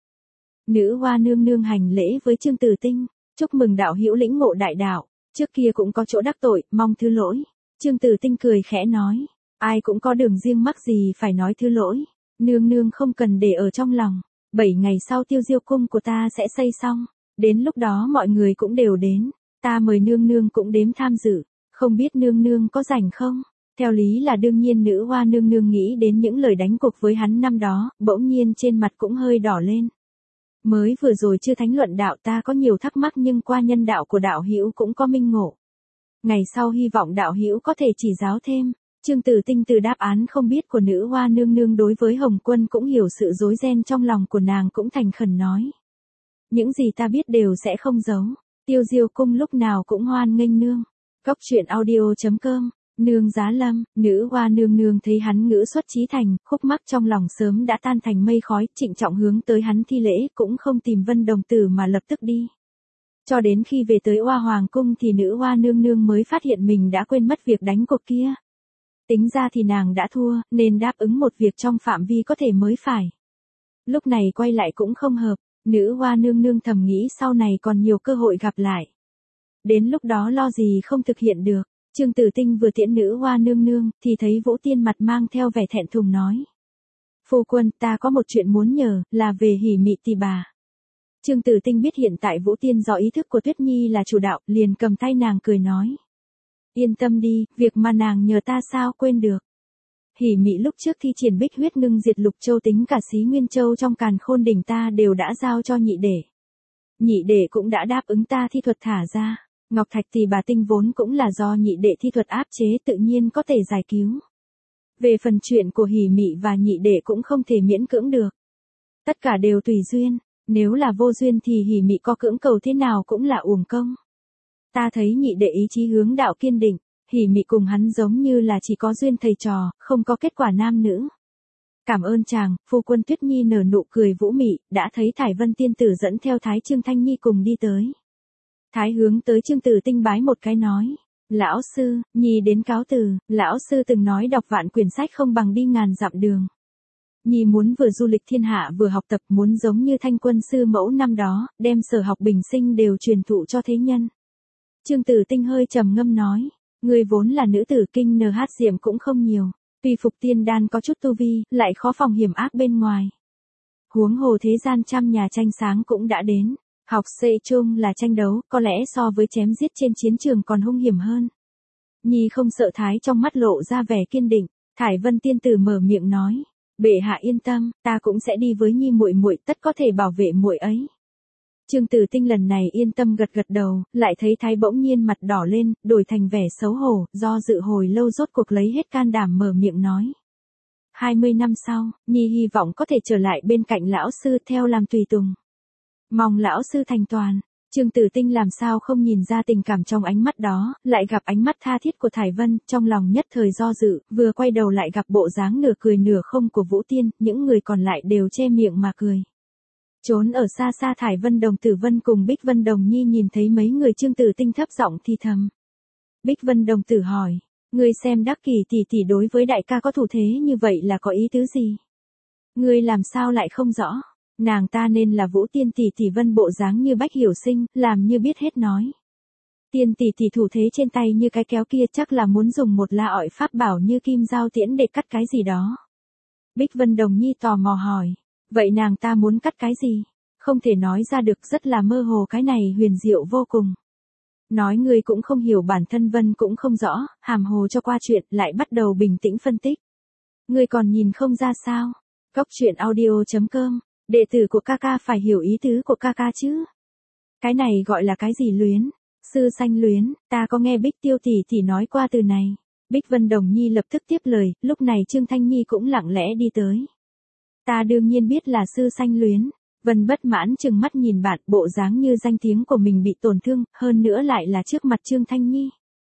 Nữ hoa nương nương hành lễ với Trương Tử Tinh, chúc mừng đạo hữu lĩnh ngộ đại đạo, trước kia cũng có chỗ đắc tội, mong thứ lỗi. Trương Tử Tinh cười khẽ nói, ai cũng có đường riêng mắc gì phải nói thứ lỗi, nương nương không cần để ở trong lòng. 7 ngày sau tiêu diêu cung của ta sẽ xây xong, đến lúc đó mọi người cũng đều đến, ta mời nương nương cũng đếm tham dự, không biết nương nương có rảnh không? Theo lý là đương nhiên nữ hoa nương nương nghĩ đến những lời đánh cuộc với hắn năm đó, bỗng nhiên trên mặt cũng hơi đỏ lên. Mới vừa rồi chưa thánh luận đạo ta có nhiều thắc mắc nhưng qua nhân đạo của đạo hữu cũng có minh ngộ. Ngày sau hy vọng đạo hữu có thể chỉ giáo thêm. Trương Tử Tinh từ đáp án không biết của nữ hoa nương nương đối với Hồng Quân cũng hiểu sự rối ren trong lòng của nàng, cũng thành khẩn nói. Những gì ta biết đều sẽ không giấu, tiêu diêu cung lúc nào cũng hoan nghênh nương. Cốc truyện audio.com. Nương Giá Lâm, nữ hoa nương nương thấy hắn ngữ xuất chí thành, khúc mắc trong lòng sớm đã tan thành mây khói, trịnh trọng hướng tới hắn thi lễ, cũng không tìm Vân đồng tử mà lập tức đi. Cho đến khi về tới Oa Hoàng cung thì nữ hoa nương nương mới phát hiện mình đã quên mất việc đánh cuộc kia. Tính ra thì nàng đã thua, nên đáp ứng một việc trong phạm vi có thể mới phải. Lúc này quay lại cũng không hợp, nữ hoa nương nương thầm nghĩ sau này còn nhiều cơ hội gặp lại. Đến lúc đó lo gì không thực hiện được. Trương Tử Tinh vừa tiễn nữ hoa nương nương, thì thấy Vũ Tiên mặt mang theo vẻ thẹn thùng nói. Phu quân, ta có một chuyện muốn nhờ, là về Hỉ Mị tỷ bà. Trương Tử Tinh biết hiện tại Vũ Tiên do ý thức của Tuyết Nhi là chủ đạo, liền cầm tay nàng cười nói. Yên tâm đi, việc mà nàng nhờ ta sao quên được. Hỉ Mị lúc trước thi triển Bích Huyết Ngưng Diệt Lục Châu tính cả Xí Nguyên Châu trong Càn Khôn đỉnh ta đều đã giao cho nhị đệ. Nhị đệ cũng đã đáp ứng ta thi thuật thả ra. Ngọc Thạch tỷ bà tinh vốn cũng là do nhị đệ thi thuật áp chế, tự nhiên có thể giải cứu. Về phần chuyện của Hỉ Mị và nhị đệ cũng không thể miễn cưỡng được. Tất cả đều tùy duyên, nếu là vô duyên thì Hỉ Mị có cưỡng cầu thế nào cũng là uổng công. Ta thấy nhị đệ ý chí hướng đạo kiên định, Hỉ Mị cùng hắn giống như là chỉ có duyên thầy trò, không có kết quả nam nữ. Cảm ơn chàng. Phu quân. Tuyết Nhi nở nụ cười vũ mị, đã thấy Thải Vân tiên tử dẫn theo Thái Trương Thanh Nhi cùng đi tới. Thái hướng tới Trương Tử Tinh bái một cái nói. Lão sư, Nhi đến cáo từ, lão sư từng nói đọc vạn quyển sách không bằng đi ngàn dặm đường. Nhi muốn vừa du lịch thiên hạ vừa học tập, muốn giống như Thanh Quân sư mẫu năm đó, đem sở học bình sinh đều truyền thụ cho thế nhân. Trương Tử Tinh hơi trầm ngâm nói. Người vốn là nữ tử, kinh NH diệm cũng không nhiều. Tuy phục tiên đan có chút tu vi, lại khó phòng hiểm ác bên ngoài. Huống hồ thế gian trăm nhà tranh sáng cũng đã đến. Học xây chung là tranh đấu, có lẽ so với chém giết trên chiến trường còn hung hiểm hơn. Nhi không sợ. Thái trong mắt lộ ra vẻ kiên định. Thải Vân tiên tử mở miệng nói. Bệ hạ yên tâm, ta cũng sẽ đi với Nhi muội muội, tất có thể bảo vệ muội ấy. Trương Tử Tinh lần này yên tâm gật gật đầu, lại thấy Thái bỗng nhiên mặt đỏ lên, đổi thành vẻ xấu hổ, do dự hồi lâu rốt cuộc lấy hết can đảm mở miệng nói. 20 năm sau, Nhi hy vọng có thể trở lại bên cạnh lão sư theo làm tùy tùng. Mong lão sư thành toàn. Trương Tử Tinh làm sao không nhìn ra tình cảm trong ánh mắt đó, lại gặp ánh mắt tha thiết của Thải Vân, trong lòng nhất thời do dự, vừa quay đầu lại gặp bộ dáng nửa cười nửa không của Vũ Tiên, những người còn lại đều che miệng mà cười. Trốn ở xa xa Thải Vân Đồng Tử Vân cùng Bích Vân Đồng Nhi nhìn thấy mấy người Trương Tử Tinh thấp giọng thì thầm. Bích Vân Đồng Tử hỏi, ngươi xem Đắc Kỷ tỷ tỷ đối với đại ca có thủ thế như vậy là có ý tứ gì? Ngươi làm sao lại không rõ? Nàng ta nên là Vũ Tiên tỷ tỷ Vân bộ dáng như Bách Hiểu Sinh, làm như biết hết nói. Tiên tỷ tỷ thủ thế trên tay như cái kéo kia chắc là muốn dùng một la ỏi pháp bảo như kim dao tiễn để cắt cái gì đó. Bích Vân Đồng Nhi tò mò hỏi, vậy nàng ta muốn cắt cái gì? Không thể nói ra được, rất là mơ hồ, cái này huyền diệu vô cùng. Nói ngươi cũng không hiểu, bản thân Vân cũng không rõ, hàm hồ cho qua chuyện, lại bắt đầu bình tĩnh phân tích. Ngươi còn nhìn không ra sao? Cóc truyện audio.com, đệ tử của ca ca phải hiểu ý tứ của ca ca chứ. Cái này gọi là cái gì luyến? Sư sanh luyến, ta có nghe Bích Tiêu tỷ tỷ nói qua từ này. Bích Vân Đồng Nhi lập tức tiếp lời, lúc này Trương Thanh Nhi cũng lặng lẽ đi tới. Ta đương nhiên biết là sư sanh luyến. Vân bất mãn trừng mắt nhìn bạn, bộ dáng như danh tiếng của mình bị tổn thương, hơn nữa lại là trước mặt Trương Thanh Nhi.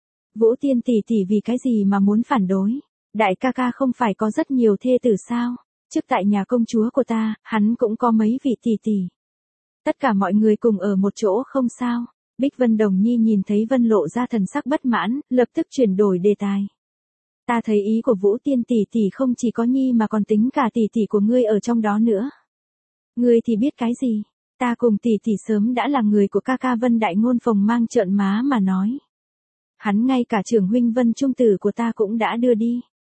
Vũ Tiên tỷ tỷ vì cái gì mà muốn phản đối? Đại ca ca không phải có rất nhiều thê tử sao? Trước tại nhà công chúa của ta, hắn cũng có mấy vị tỷ tỷ. Tất cả mọi người cùng ở một chỗ không sao? Bích Vân Đồng Nhi nhìn thấy Vân lộ ra thần sắc bất mãn, lập tức chuyển đổi đề tài. Ta thấy ý của Vũ Tiên tỷ tỷ không chỉ có Nhi mà còn tính cả tỷ tỷ của ngươi ở trong đó nữa. Ngươi thì biết cái gì? Ta cùng tỷ tỷ sớm đã là người của ca ca Vân đại ngôn phồng mang trợn má mà nói. Hắn ngay cả trưởng huynh Vân trung tử của ta cũng đã đưa đi.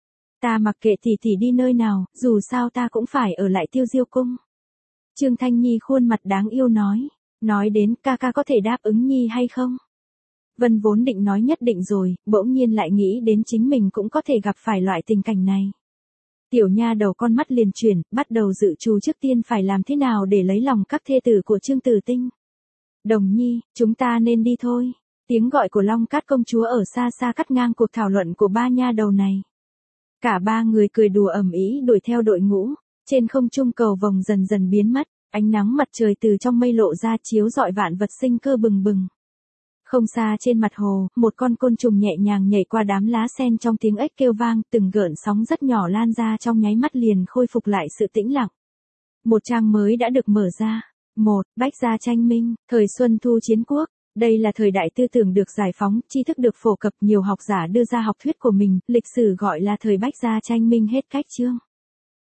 Ta mặc kệ tỷ tỷ đi nơi nào, dù sao ta cũng phải ở lại Tiêu Diêu cung. Trương Thanh Nhi khuôn mặt đáng yêu nói đến ca ca có thể đáp ứng Nhi hay không? Vân vốn định nói nhất định rồi, bỗng nhiên lại nghĩ đến chính mình cũng có thể gặp phải loại tình cảnh này. Tiểu nha đầu con mắt liền chuyển, bắt đầu dự trù trước tiên phải làm thế nào để lấy lòng các thê tử của Trương Tử Tinh. Đồng Nhi, chúng ta nên đi thôi. Tiếng gọi của Long Cát công chúa ở xa xa cắt ngang cuộc thảo luận của ba nha đầu này. Cả ba người cười đùa ầm ĩ đuổi theo đội ngũ, trên không trung cầu vồng dần dần biến mất, ánh nắng mặt trời từ trong mây lộ ra chiếu rọi vạn vật sinh cơ bừng bừng. Không xa trên mặt hồ, một con côn trùng nhẹ nhàng nhảy qua đám lá sen trong tiếng ếch kêu vang, từng gợn sóng rất nhỏ lan ra trong nháy mắt liền khôi phục lại sự tĩnh lặng. Một trang mới đã được mở ra. Bách gia tranh minh, thời Xuân Thu Chiến Quốc. Đây là thời đại tư tưởng được giải phóng, tri thức được phổ cập, nhiều học giả đưa ra học thuyết của mình, lịch sử gọi là thời Bách gia tranh minh hết cách chương.